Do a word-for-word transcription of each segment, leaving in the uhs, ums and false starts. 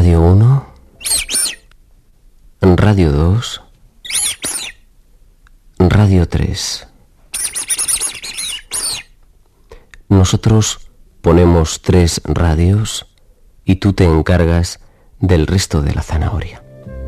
Radio uno, Radio dos, Radio tres. Nosotros ponemos tres radios y tú te encargas del resto de la zanahoria.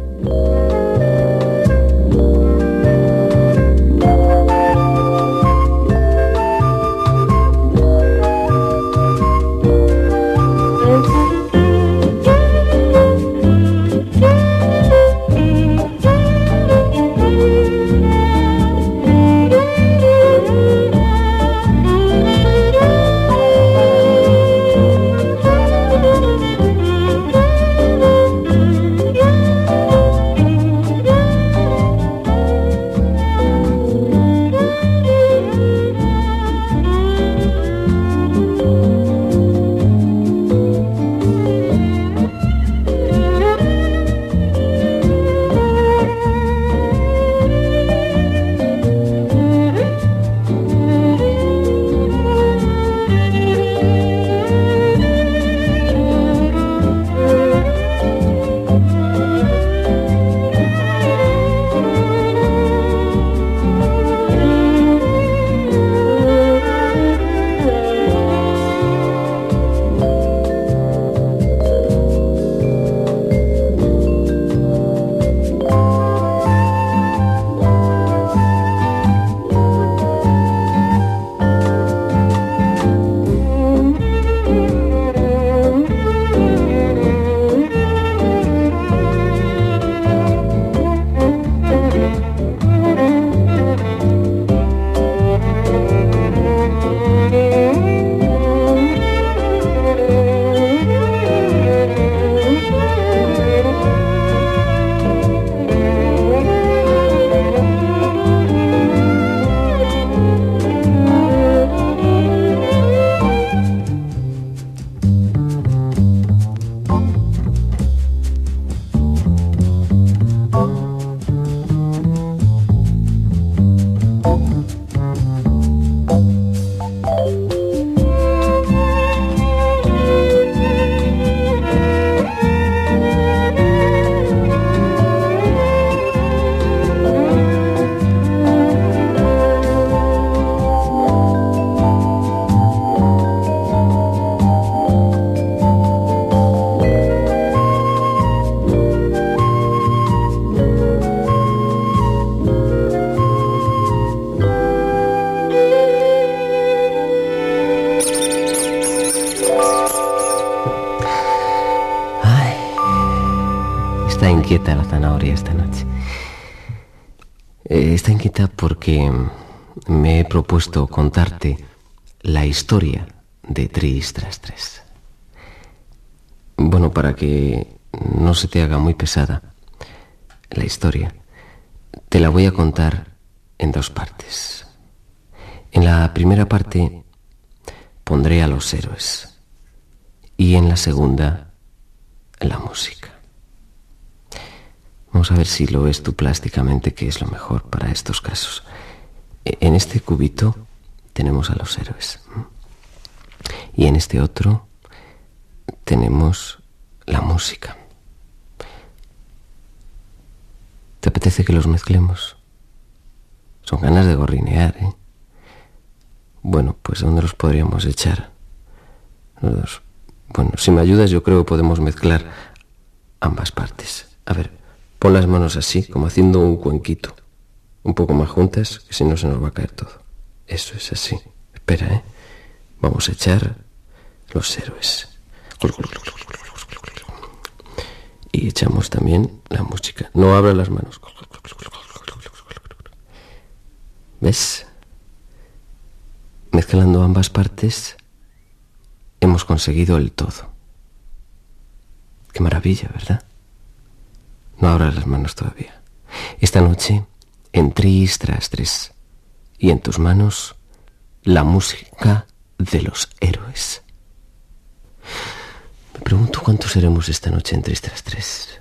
Está inquieta la zanahoria esta noche. Eh, está inquieta porque me he propuesto contarte la historia de Tris Tras Tres. Bueno, para que no se te haga muy pesada la historia, te la voy a contar en dos partes. En la primera parte pondré a los héroes y en la segunda la música. Vamos a ver si lo ves tú plásticamente, que es lo mejor para estos casos. En este cubito tenemos a los héroes y en este otro tenemos la música. ¿Te apetece que los mezclemos? Son ganas de gorrinear, ¿eh? Bueno, pues ¿dónde los podríamos echar? Los... Bueno, si me ayudas yo creo que podemos mezclar ambas partes. A ver, pon las manos así, como haciendo un cuenquito. Un poco más juntas, que si no se nos va a caer todo. Eso es así. Espera, ¿eh? Vamos a echar los héroes. Y echamos también la música. No abras las manos. ¿Ves? Mezclando ambas partes hemos conseguido el todo. Qué maravilla, ¿verdad? No abras las manos todavía. Esta noche, en Tris Tras Tres, y en tus manos, la música de los héroes. Me pregunto cuántos seremos esta noche en Tris Tras Tres.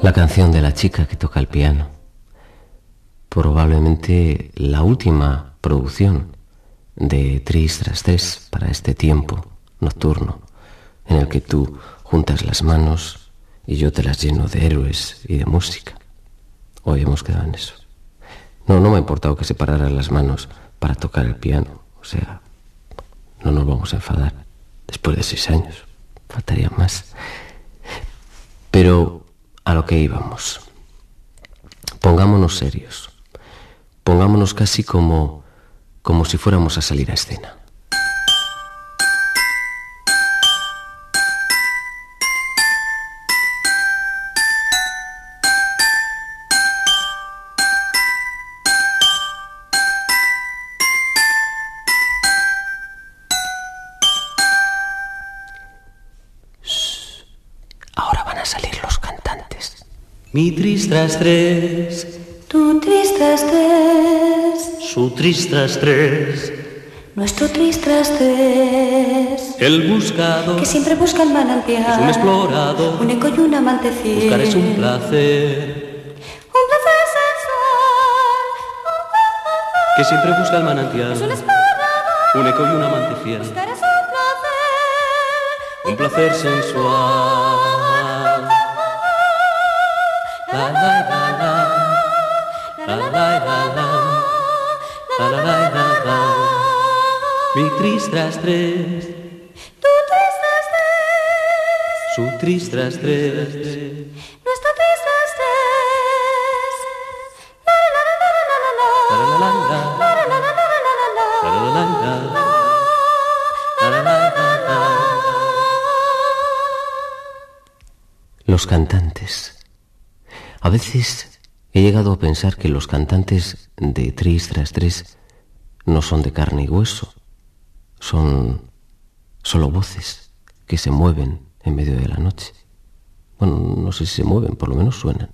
La canción de la chica que toca el piano. Probablemente la última producción de Tris tras Tres para este tiempo nocturno en el que tú juntas las manos y yo te las lleno de héroes y de música. Hoy hemos quedado en eso. No, no me ha importado que separaras las manos para tocar el piano. O sea, no nos vamos a enfadar después de seis años. Faltaría más. Pero a lo que íbamos. Pongámonos serios. Pongámonos casi como, como si fuéramos a salir a escena. Ahora van a salir los cantantes. Mi Tris tras Tres, Tu Tris tras Tres, su Tris tras Tres, nuestro Tris tras Tres, el buscador que siempre busca el manantial, es un explorador, un eco y un amante fiel. buscar es un placer, un placer sensual, que siempre busca el manantial, es un explorador, un eco y un amante fiel, buscar es un placer, un placer sensual. La, la, la, la. La, la, la, la. La, la, la, la, la. Mi Tris tras Tres, tu Tris tras Tres, su Tris tras Tres, nuestro Tris tras Tres. La la la la la la la. la, la, la, la. La la la la la la. La, la, la, la. La, la, la, la, la. Los cantantes. A veces he llegado a pensar que los cantantes de Tris tras Tres no son de carne y hueso, son solo voces que se mueven en medio de la noche. Bueno, no sé si se mueven, por lo menos suenan.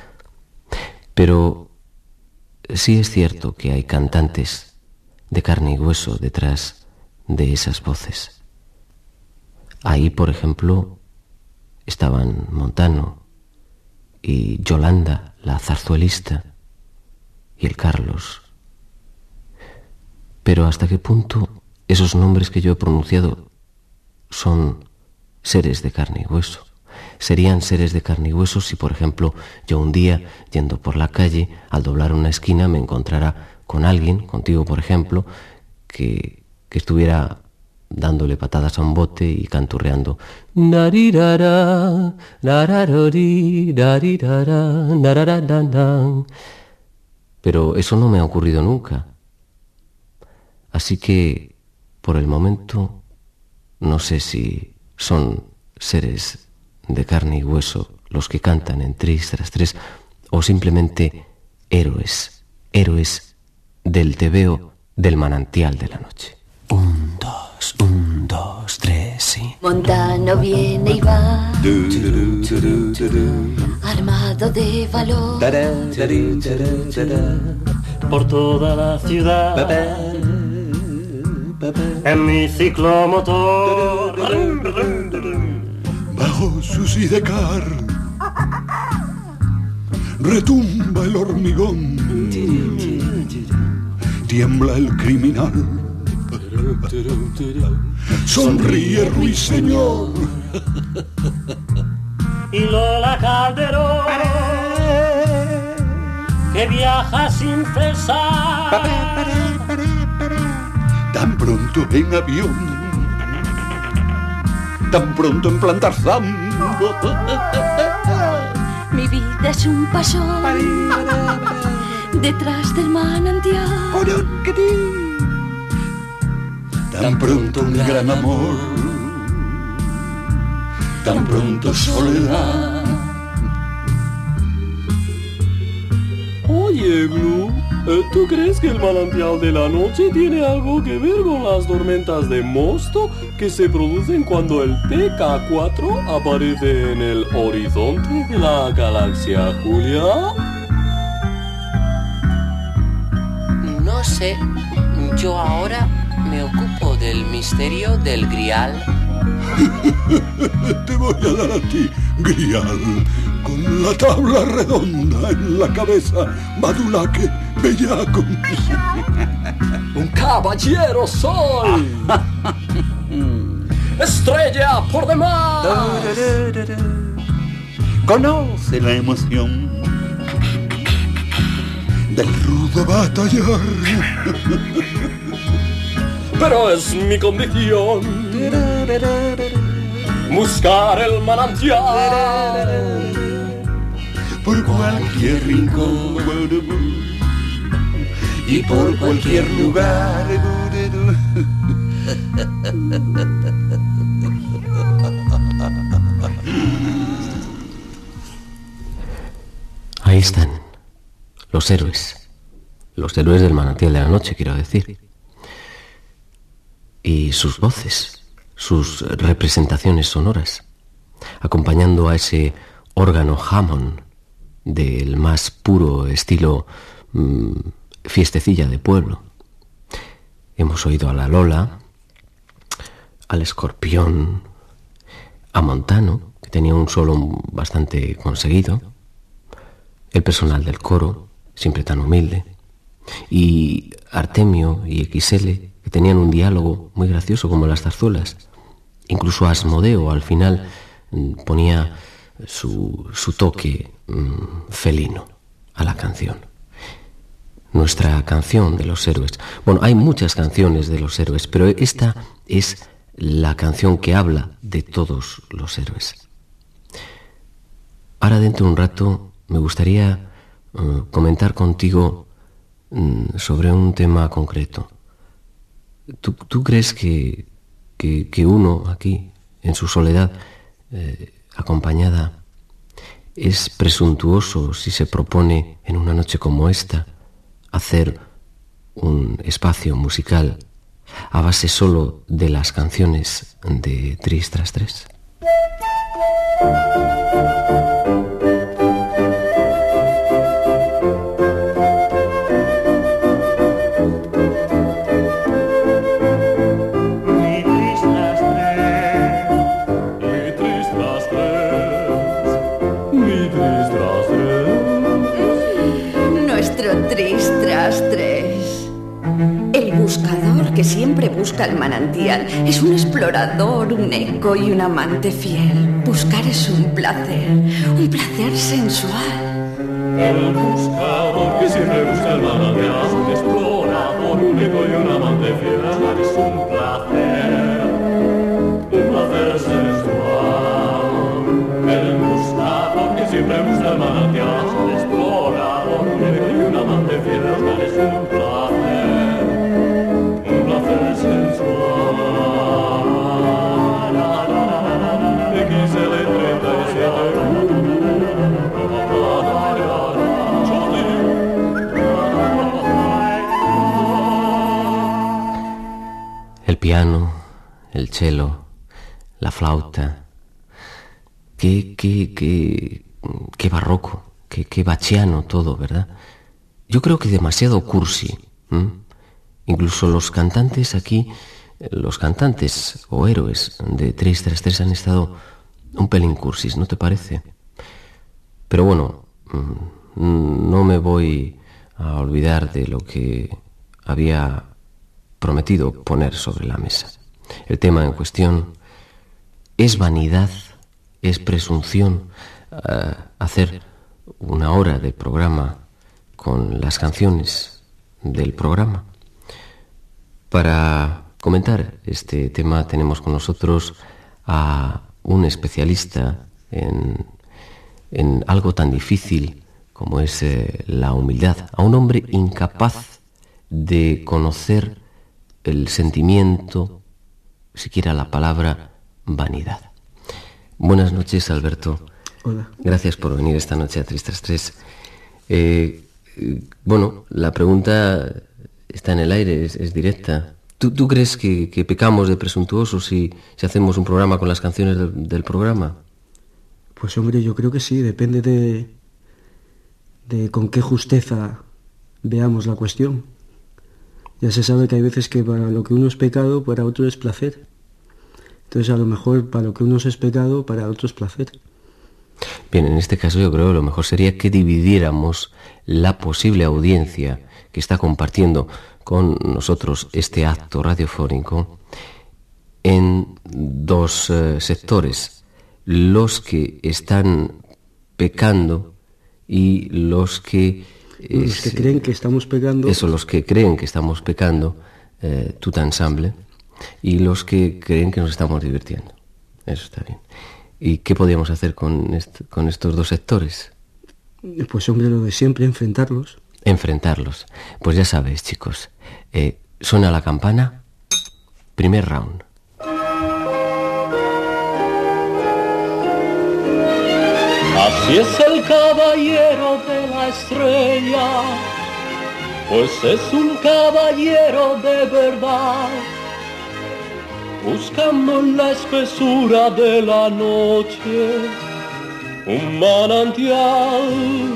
Pero sí es cierto que hay cantantes de carne y hueso detrás de esas voces. Ahí, por ejemplo, estaban Montano y Yolanda, la zarzuelista, y el Carlos. Pero ¿hasta qué punto esos nombres que yo he pronunciado son seres de carne y hueso? Serían seres de carne y hueso si, por ejemplo, yo un día, yendo por la calle, al doblar una esquina, me encontrara con alguien, contigo por ejemplo, que, que estuviera dándole patadas a un bote y canturreando narirara, nararori, narirara, narararán. Pero eso no me ha ocurrido nunca. Así que, por el momento, no sé si son seres de carne y hueso los que cantan en Tris tras Tres o simplemente héroes, héroes del tebeo del manantial de la noche. Un, dos, un, dos, tres, sí. Montano viene y va, armado de valor, por toda la ciudad, en mi ciclomotor, bajo su sidecar retumba el hormigón, tiembla el criminal, sonríe Ruiseñor y Lola Calderón, que viaja sin cesar, tan pronto en avión, tan pronto en plantar zambo. mi vida es un pasón detrás del manantial. Tan pronto un gran amor, tan pronto soledad. Oye, Blue, ¿tú crees que el manantial de la noche tiene algo que ver con las tormentas de mosto que se producen cuando el P K cuatro aparece en el horizonte de la galaxia, Julia? No sé, yo ahora me ocupo del misterio del Grial. Te voy a dar a ti, Grial, con la tabla redonda en la cabeza, badulaque, bellaco. Un caballero soy. Estrella por demás. Conoce la emoción del rudo batallar. Pero es mi condición buscar el manantial por cualquier rincón y por cualquier lugar. Ahí están, los héroes, los héroes del manantial de la noche, quiero decir. Y sus voces, sus representaciones sonoras, acompañando a ese órgano Hammond del más puro estilo mmm, fiestecilla de pueblo. Hemos oído a la Lola, al Escorpión, a Montano, que tenía un solo bastante conseguido, el personal del coro, siempre tan humilde, y Artemio y X L, que tenían un diálogo muy gracioso como las zarzuelas. Incluso Asmodeo al final ponía su, su toque mmm, felino a la canción. Nuestra canción de los héroes. Bueno, hay muchas canciones de los héroes, pero esta es la canción que habla de todos los héroes. Ahora, dentro de un rato, me gustaría uh, comentar contigo um, sobre un tema concreto. ¿Tú, tú crees que, que, que uno aquí, en su soledad eh, acompañada, es presuntuoso si se propone en una noche como esta hacer un espacio musical a base solo de las canciones de Tris tras tres? Que siempre busca el manantial. Es un explorador, un eco y un amante fiel. Buscar es un placer, un placer sensual. El buscador que siempre busca el manantial, un explorador, un eco y un amante fiel. Buscar es un placer, un placer sensual. El buscador que siempre busca el manantial, un explorador, un eco y un amante fiel. Buscar es un placer. El piano, el cello, la flauta, qué, qué, qué, qué barroco, qué, qué bachiano todo, ¿verdad? Yo creo que demasiado cursi. ¿Mm? Incluso los cantantes aquí, los cantantes o héroes de Tris tras tres han estado un pelín cursis, ¿no te parece? Pero bueno, no me voy a olvidar de lo que había prometido poner sobre la mesa. El tema en cuestión es vanidad, es presunción uh, hacer una hora de programa con las canciones del programa. Para comentar este tema tenemos con nosotros a un especialista en, en algo tan difícil como es eh, la humildad, a un hombre incapaz de conocer el sentimiento, siquiera la palabra vanidad. Buenas noches, Alberto. Hola. Gracias por venir esta noche a Tris tras tres. Eh, eh, bueno, la pregunta está en el aire, es, es directa. ¿Tú, ¿Tú crees que, que pecamos de presuntuosos si, si hacemos un programa con las canciones del, del programa? Pues hombre, yo creo que sí, depende de, de con qué justeza veamos la cuestión. Ya se sabe que hay veces que para lo que uno es pecado, para otro es placer. Entonces a lo mejor para lo que uno es pecado, para otro es placer. Bien, en este caso yo creo que lo mejor sería que dividiéramos la posible audiencia que está compartiendo con nosotros este acto radiofónico en dos eh, sectores, los que están pecando y los que... Eh, los que creen que estamos pecando. Eso, los que creen que estamos pecando, eh, tout ensemble, y los que creen que nos estamos divirtiendo. Eso está bien. ¿Y qué podríamos hacer con, est- con estos dos sectores? Pues hombre, lo de siempre, enfrentarlos. Enfrentarlos. Pues ya sabéis, chicos, eh, suena la campana, primer round. Así es el caballero de la estrella, pues es un caballero de verdad, buscando en la espesura de la noche un manantial.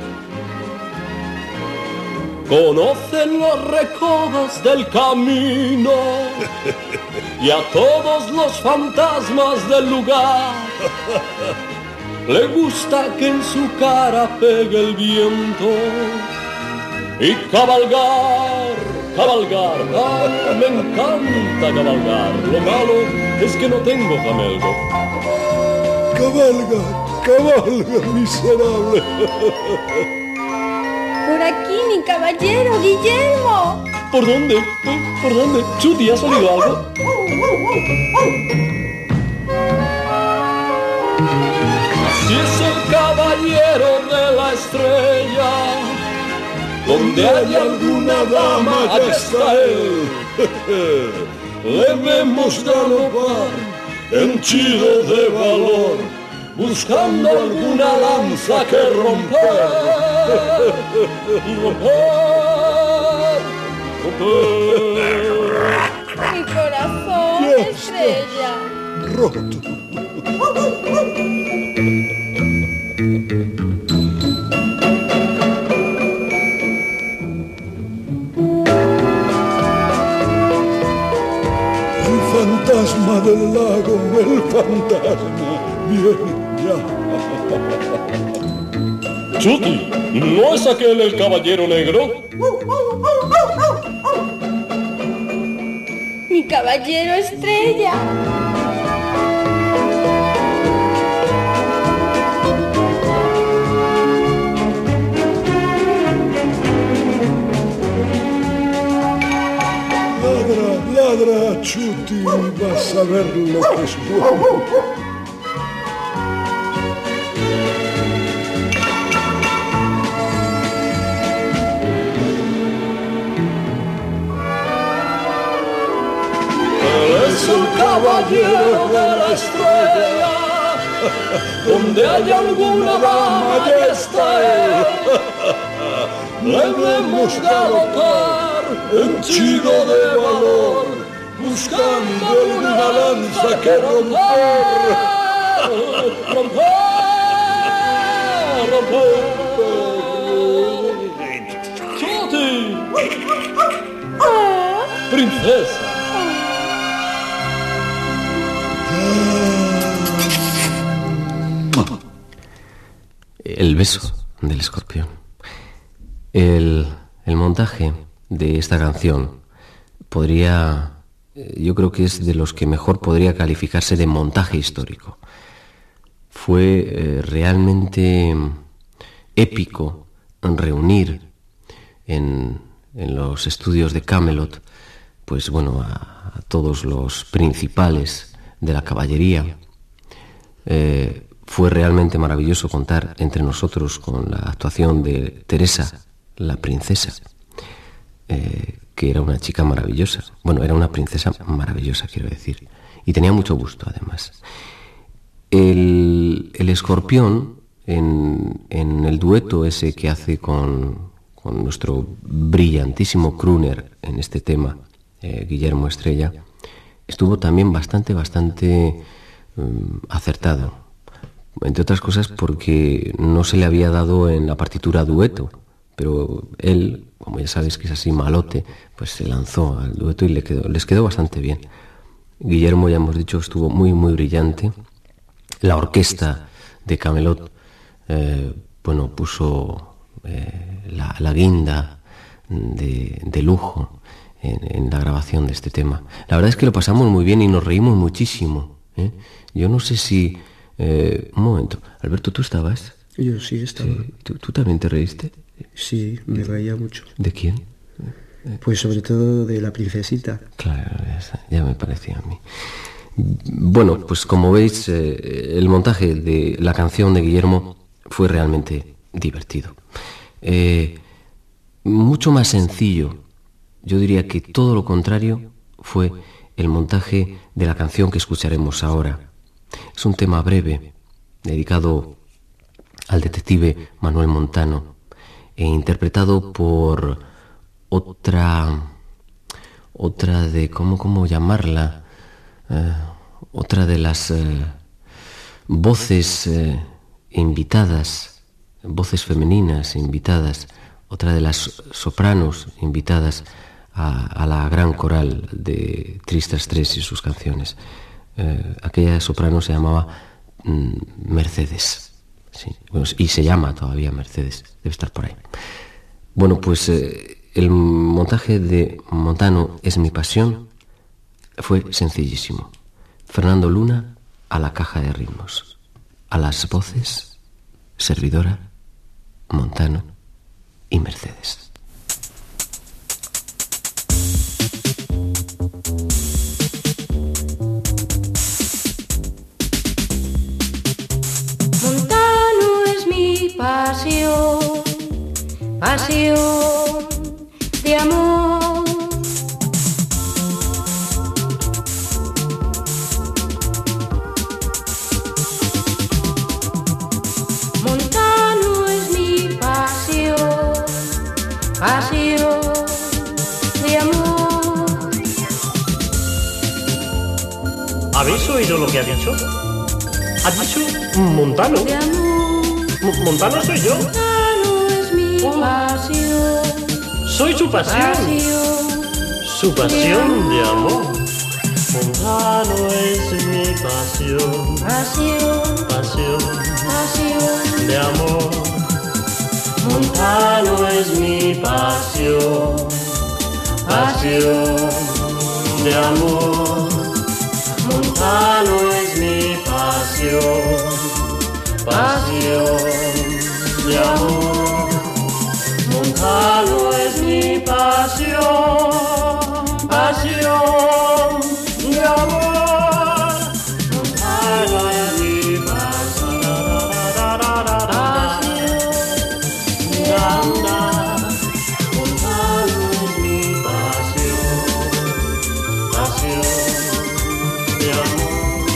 Conocen los recodos del camino y a todos los fantasmas del lugar. Le gusta que en su cara pegue el viento y cabalgar, cabalgar. Ah, me encanta cabalgar. Lo malo es que no tengo jamelgo. Cabalga, cabalga, miserable. Por aquí, mi caballero, Guillermo. ¿Por dónde? ¿Eh? ¿Por dónde? Chuti, ¿has oído algo? Así es el caballero de la estrella. Donde hay alguna dama, allá está él. Le vemos galopar, henchido de valor, buscando alguna lanza que romper. Romper, romper. Mi corazón, Ya está. estrella. Roto. El fantasma del lago, el fantasma viene ya. Chuti, ¿no es aquel el caballero negro? Mi caballero estrella. Ladra, ladra, Chuti, vas a ver lo que es bueno. Es un caballero de la estrella. Donde hay alguna dama, allá está él. Le vemos galopar, henchido de valor, buscando una lanza que romper. Romper, romper. Chuti, princesa. El beso del escorpión. El, el montaje de esta canción podría, yo creo que es de los que mejor podría calificarse de montaje histórico. Fue eh, realmente épico reunir en, en los estudios de Camelot, pues bueno, a, a todos los principales de la caballería. Eh, Fue realmente maravilloso contar entre nosotros con la actuación de Teresa, la princesa, eh, que era una chica maravillosa. Bueno, era una princesa maravillosa, quiero decir. Y tenía mucho gusto, además. El, el escorpión, en, en el dueto ese que hace con, con nuestro brillantísimo crooner en este tema, eh, Guillermo Estrella, estuvo también bastante, bastante um, acertado. Entre otras cosas porque no se le había dado en la partitura dueto, pero él, como ya sabéis que es así malote, pues se lanzó al dueto y le quedó, les quedó bastante bien. Guillermo, ya hemos dicho, estuvo muy, muy brillante. La orquesta de Camelot, eh, bueno, puso eh, la, la guinda de, de lujo en, en la grabación de este tema. La verdad es que lo pasamos muy bien y nos reímos muchísimo, ¿eh? Yo no sé si... Eh, un momento, Alberto, ¿tú estabas? Yo sí estaba. Sí. ¿Tú, ¿Tú también te reíste? Sí, me reía mucho. ¿De quién? Pues sobre todo de la princesita. Claro, ya, ya me parecía a mí. Bueno, pues como veis, eh, el montaje de la canción de Guillermo fue realmente divertido. Eh, mucho más sencillo, yo diría que todo lo contrario, fue el montaje de la canción que escucharemos ahora. Es un tema breve, dedicado al detective Manuel Montano, e interpretado por otra, otra de, ¿cómo, cómo llamarla? Eh, otra de las eh, voces eh, invitadas, voces femeninas invitadas, otra de las sopranos invitadas a, a la gran coral de Tristras tres y sus canciones. Eh, aquella soprano se llamaba mm, Mercedes, sí, bueno, y se llama todavía Mercedes, debe estar por ahí. Bueno, pues eh, el montaje de Montano, Es mi pasión, fue sencillísimo. Fernando Luna a la caja de ritmos, a las voces, servidora, Montano y Mercedes. Montano es mi pasión, pasión de amor. Montano es mi pasión, pasión de amor. ¿Habéis oído lo que ha dicho? Ha dicho Montano. De amor. M- Montano soy yo. Montano es mi pasión, Soy su pasión. pasión. Su pasión de amor. Montano es mi pasión. Pasión, Pasión pasión, de amor. Montano es mi pasión. Pasión de amor. Montano es mi pasión. Pasión de amor. Montano es mi pasión. Pasión de amor. Montano es mi pasión. De andar. Montano es mi pasión. Pasión de amor.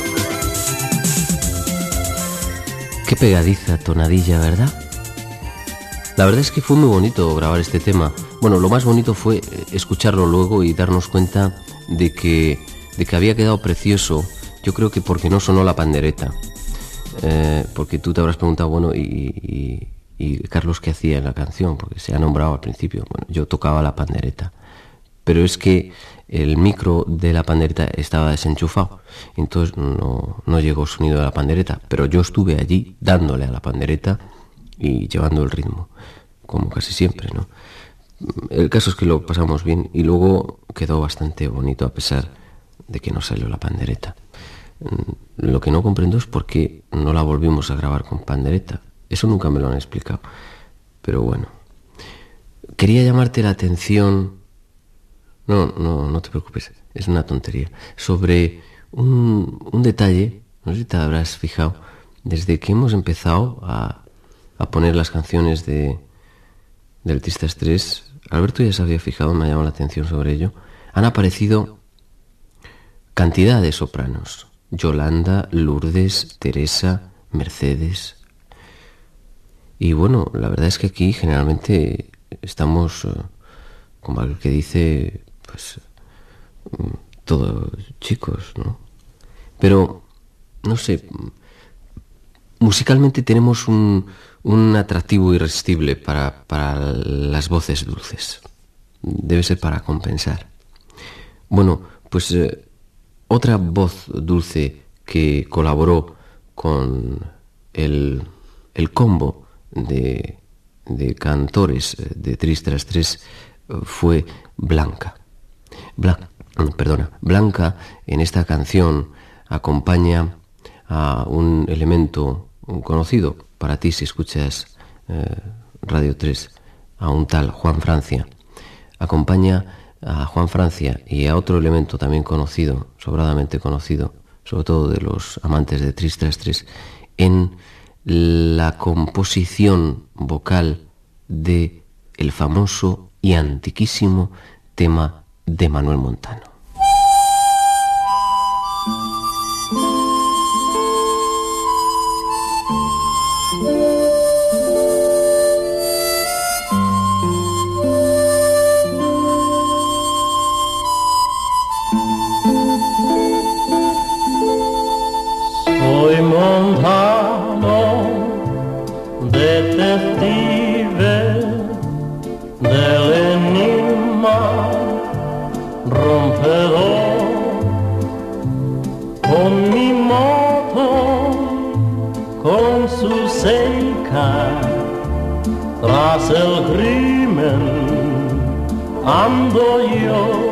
Qué pegadiza tonadilla, ¿verdad? La verdad es que fue muy bonito grabar este tema. Bueno, lo más bonito fue escucharlo luego y darnos cuenta de que, de que había quedado precioso. Yo creo que porque no sonó la pandereta. Eh, porque tú te habrás preguntado, bueno, y, y, y Carlos, ¿qué hacía en la canción? Porque se ha nombrado al principio. Bueno, yo tocaba la pandereta. Pero es que el micro de la pandereta estaba desenchufado, entonces no, no llegó sonido de la pandereta, pero yo estuve allí dándole a la pandereta y llevando el ritmo, como casi siempre, ¿no? El caso es que lo pasamos bien y luego quedó bastante bonito a pesar de que no salió la pandereta. Lo que no comprendo es por qué no la volvimos a grabar con pandereta. Eso nunca me lo han explicado, pero bueno. Quería llamarte la atención... No, no, no te preocupes, es una tontería. Sobre un, un detalle, no sé si te habrás fijado, desde que hemos empezado a, a poner las canciones de del Tristras tres, Alberto ya se había fijado, me ha llamado la atención sobre ello, han aparecido cantidad de sopranos. Yolanda, Lourdes, Teresa, Mercedes. Y bueno, la verdad es que aquí generalmente estamos, como aquel que dice, pues, todos chicos, ¿no? Pero, no sé, musicalmente tenemos un, un atractivo irresistible para, para las voces dulces. Debe ser para compensar. Bueno, pues eh, otra voz dulce que colaboró con el, el combo de, de cantores de Tris tras tres fue Blanca. Blanca, perdona, Blanca en esta canción acompaña a un elemento conocido para ti si escuchas eh, Radio tres, a un tal Juan Francia. Acompaña a Juan Francia y a otro elemento también conocido, sobradamente conocido, sobre todo de los amantes de Tris tras tres, en la composición vocal de el famoso y antiquísimo tema de Manuel Montano. Soy Montano, detective del enigma rompedor, con mi moto, con su seca, tras el crimen ando yo.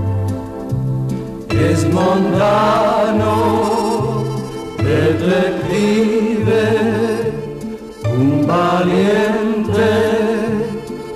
Es Montano, detective, un valiente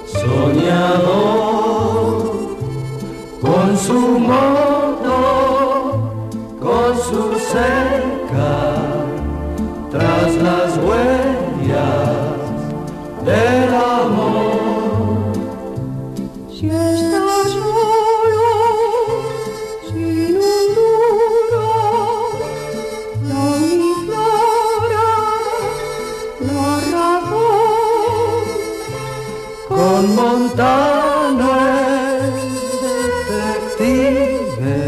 soñador, con su moto, con su cerca, tras las huellas del amor. Si estás solo, sin un duro, no ignora la razón. Con Montano el detective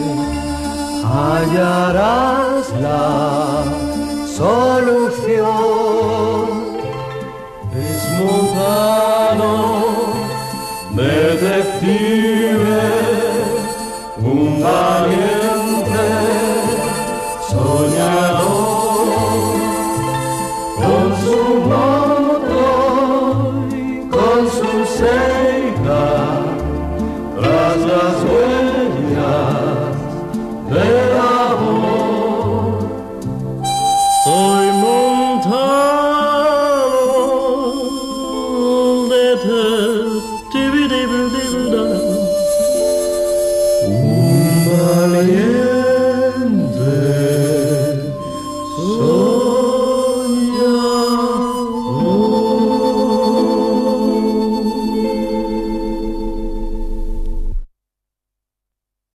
hallarás la solución. Es Montano, detective